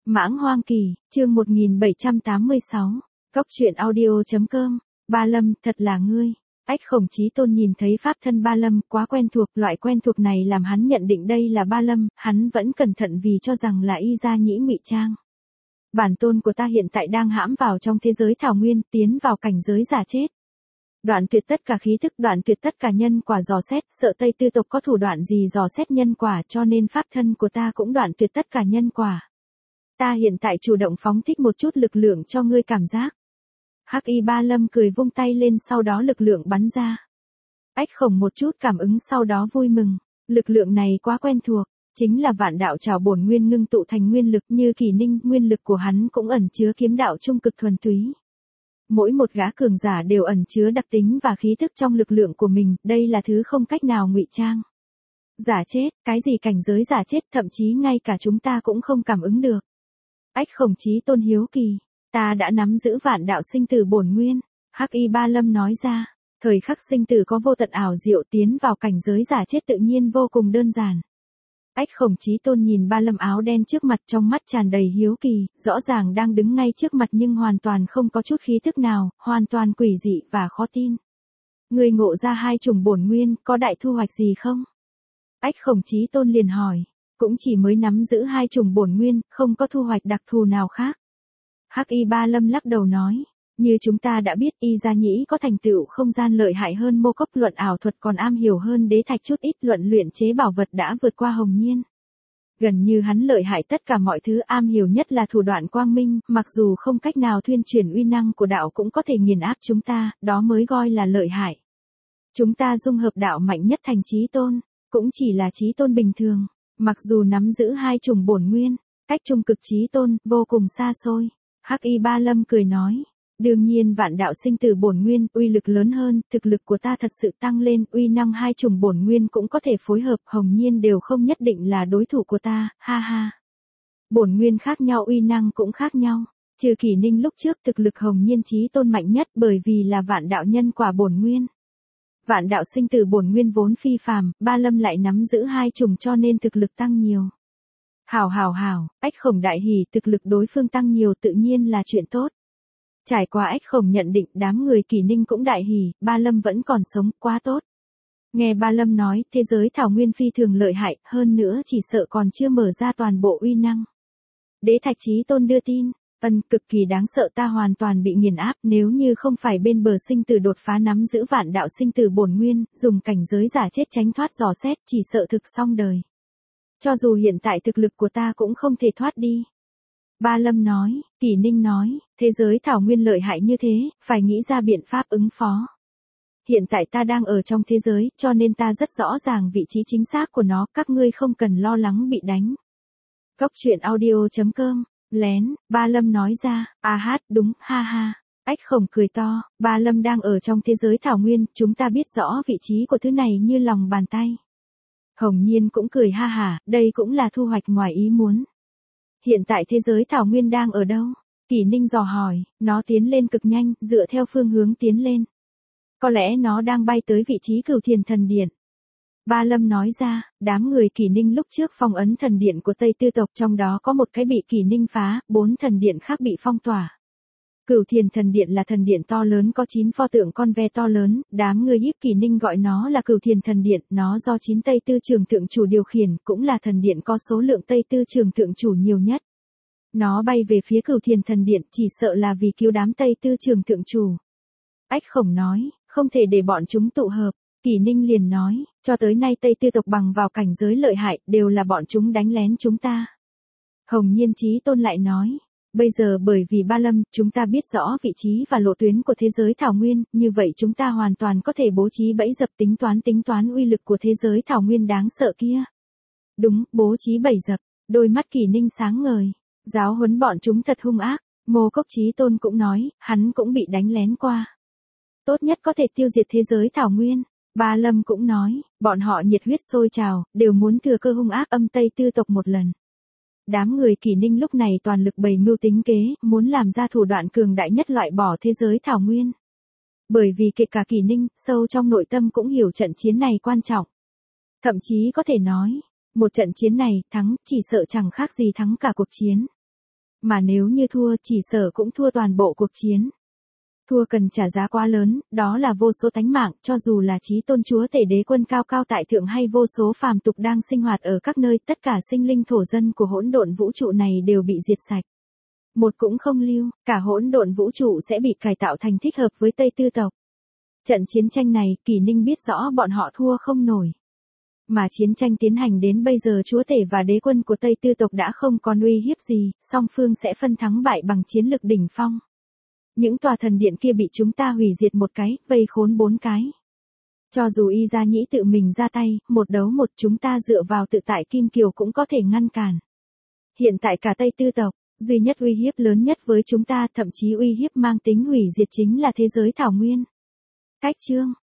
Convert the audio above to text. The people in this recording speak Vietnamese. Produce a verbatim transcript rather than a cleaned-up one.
Mãng Hoang Kỳ, chương một nghìn bảy trăm tám mươi sáu. Cốc truyện audio chấm com. Ba Lâm, thật là ngươi. Ách Khổng Chí Tôn nhìn thấy pháp thân Ba Lâm, quá quen thuộc, loại quen thuộc này làm hắn nhận định đây là Ba Lâm, hắn vẫn cẩn thận vì cho rằng là Y Gia Nhĩ ngụy trang. Bản tôn của ta hiện tại đang hãm vào trong thế giới thảo nguyên, tiến vào cảnh giới giả chết. Đoạn tuyệt tất cả khí thức, đoạn tuyệt tất cả nhân quả dò xét, sợ Tây Tư tộc có thủ đoạn gì dò xét nhân quả, cho nên pháp thân của ta cũng đoạn tuyệt tất cả nhân quả. Ta hiện tại chủ động phóng thích một chút lực lượng cho ngươi cảm giác. Hắc Y Ba Lâm cười vung tay lên, sau đó lực lượng bắn ra. Ách Khổng một chút cảm ứng sau đó vui mừng, lực lượng này quá quen thuộc, chính là vạn đạo trảo bổn nguyên ngưng tụ thành nguyên lực. Như Kỳ Ninh, nguyên lực của hắn cũng ẩn chứa kiếm đạo trung cực thuần túy. Mỗi một gã cường giả đều ẩn chứa đặc tính và khí thức trong lực lượng của mình, đây là thứ không cách nào ngụy trang. Giả chết, cái gì cảnh giới giả chết, thậm chí ngay cả chúng ta cũng không cảm ứng được. Ách Khổng Chí Tôn hiếu kỳ, ta đã nắm giữ vạn đạo sinh tử bổn nguyên. Hắc Y Ba Lâm nói ra, thời khắc sinh tử có vô tận ảo diệu, tiến vào cảnh giới giả chết tự nhiên vô cùng đơn giản. Ách Khổng Chí Tôn nhìn Ba Lâm áo đen trước mặt, trong mắt tràn đầy hiếu kỳ, rõ ràng đang đứng ngay trước mặt nhưng hoàn toàn không có chút khí thức nào, hoàn toàn quỷ dị và khó tin. Ngươi ngộ ra hai chủng bổn nguyên, có đại thu hoạch gì không? Ách Khổng Chí Tôn liền hỏi, cũng chỉ mới nắm giữ hai chủng bổn nguyên, không có thu hoạch đặc thù nào khác. Hắc Y Ba Lâm lắc đầu nói, như chúng ta đã biết, Y Gia Nhĩ có thành tựu không gian lợi hại hơn Mô Cốc, luận ảo thuật còn am hiểu hơn Đế Thạch chút ít, luận luyện chế bảo vật đã vượt qua Hồng Nhiên. Gần như hắn lợi hại tất cả mọi thứ, am hiểu nhất là thủ đoạn quang minh, mặc dù không cách nào thuyên truyền uy năng của đạo cũng có thể nghiền áp chúng ta, đó mới gọi là lợi hại. Chúng ta dung hợp đạo mạnh nhất thành chí tôn, cũng chỉ là chí tôn bình thường, mặc dù nắm giữ hai chủng bổn nguyên, cách trung cực chí tôn vô cùng xa xôi. Hắc Y Ba Lâm cười nói, đương nhiên vạn đạo sinh tử bổn nguyên uy lực lớn hơn, thực lực của ta thật sự tăng lên, uy năng hai chủng bổn nguyên cũng có thể phối hợp, Hồng Nhiên đều không nhất định là đối thủ của ta, ha ha. Bổn nguyên khác nhau, uy năng cũng khác nhau, trừ Kỳ Ninh lúc trước thực lực Hồng Nhiên chí tôn mạnh nhất bởi vì là vạn đạo nhân quả bổn nguyên. Vạn đạo sinh tử bổn nguyên vốn phi phàm, Ba Lâm lại nắm giữ hai chủng cho nên thực lực tăng nhiều. Hảo hảo hảo, Ách Khổng đại hỉ, thực lực đối phương tăng nhiều tự nhiên là chuyện tốt. Trải qua Ách Khổng nhận định, đám người Kỳ Ninh cũng đại hỉ, Ba Lâm vẫn còn sống, quá tốt. Nghe Ba Lâm nói, thế giới thảo nguyên phi thường lợi hại, hơn nữa chỉ sợ còn chưa mở ra toàn bộ uy năng. Đế Thạch Chí Tôn đưa tin, ân, cực kỳ đáng sợ, ta hoàn toàn bị nghiền áp, nếu như không phải bên bờ sinh tử đột phá nắm giữ vạn đạo sinh tử bổn nguyên, dùng cảnh giới giả chết tránh thoát dò xét, chỉ sợ thực xong đời. Cho dù hiện tại thực lực của ta cũng không thể thoát đi. Ba Lâm nói, Kỳ Ninh nói, thế giới thảo nguyên lợi hại như thế, phải nghĩ ra biện pháp ứng phó. Hiện tại ta đang ở trong thế giới, cho nên ta rất rõ ràng vị trí chính xác của nó, các ngươi không cần lo lắng bị đánh. Cốc truyện audio chấm com, lén, Ba Lâm nói ra, a hát, đúng, ha ha. Ách Khổng cười to, Ba Lâm đang ở trong thế giới thảo nguyên, chúng ta biết rõ vị trí của thứ này như lòng bàn tay. Hồng Nhiên cũng cười ha hả, đây cũng là thu hoạch ngoài ý muốn. Hiện tại thế giới thảo nguyên đang ở đâu? Kỳ Ninh dò hỏi, nó tiến lên cực nhanh, dựa theo phương hướng tiến lên. Có lẽ nó đang bay tới vị trí Cửu Thiền Thần Điện. Ba Lâm nói ra, đám người Kỳ Ninh lúc trước phong ấn thần điện của Tây Tư tộc, trong đó có một cái bị Kỳ Ninh phá, bốn thần điện khác bị phong tỏa. Cửu Thiền Thần Điện là thần điện to lớn có chín pho tượng con ve to lớn, đám người Hiếp Kỳ Ninh gọi nó là Cửu Thiền Thần Điện, nó do chín Tây Tư Trường Thượng Chủ điều khiển, cũng là thần điện có số lượng Tây Tư Trường Thượng Chủ nhiều nhất. Nó bay về phía Cửu Thiền Thần Điện, chỉ sợ là vì cứu đám Tây Tư Trường Thượng Chủ. Ách Khổng nói, không thể để bọn chúng tụ hợp. Kỳ Ninh liền nói, cho tới nay Tây Tư tộc bằng vào cảnh giới lợi hại, đều là bọn chúng đánh lén chúng ta. Hồng Nhiên Chí Tôn lại nói, bây giờ bởi vì Ba Lâm, chúng ta biết rõ vị trí và lộ tuyến của thế giới thảo nguyên, như vậy chúng ta hoàn toàn có thể bố trí bẫy dập, tính toán tính toán uy lực của thế giới thảo nguyên đáng sợ kia. Đúng, bố trí bẫy dập, đôi mắt Kỳ Ninh sáng ngời, giáo huấn bọn chúng thật hung ác. Mô Cốc Chí Tôn cũng nói, hắn cũng bị đánh lén qua. Tốt nhất có thể tiêu diệt thế giới thảo nguyên. Ba Lâm cũng nói, bọn họ nhiệt huyết sôi trào, đều muốn thừa cơ hung ác âm Tây Tư tộc một lần. Đám người Kỳ Ninh lúc này toàn lực bày mưu tính kế, muốn làm ra thủ đoạn cường đại nhất loại bỏ thế giới thảo nguyên. Bởi vì kể cả Kỳ Ninh, sâu trong nội tâm cũng hiểu trận chiến này quan trọng. Thậm chí có thể nói, một trận chiến này, thắng, chỉ sợ chẳng khác gì thắng cả cuộc chiến. Mà nếu như thua chỉ sợ cũng thua toàn bộ cuộc chiến. Thua cần trả giá quá lớn, đó là vô số tánh mạng, cho dù là chí tôn chúa tể đế quân cao cao tại thượng hay vô số phàm tục đang sinh hoạt ở các nơi, tất cả sinh linh thổ dân của hỗn độn vũ trụ này đều bị diệt sạch. Một cũng không lưu, cả hỗn độn vũ trụ sẽ bị cải tạo thành thích hợp với Tây Tư tộc. Trận chiến tranh này, Kỷ Ninh biết rõ bọn họ thua không nổi. Mà chiến tranh tiến hành đến bây giờ chúa tể và đế quân của Tây Tư tộc đã không còn uy hiếp gì, song phương sẽ phân thắng bại bằng chiến lực đỉnh phong. Những tòa thần điện kia bị chúng ta hủy diệt một cái, vây khốn bốn cái. Cho dù Y Gia Nhĩ tự mình ra tay, một đấu một chúng ta dựa vào tự tại Kim Kiều cũng có thể ngăn cản. Hiện tại cả Tây Tư tộc, duy nhất uy hiếp lớn nhất với chúng ta, thậm chí uy hiếp mang tính hủy diệt chính là thế giới thảo nguyên. Cách chương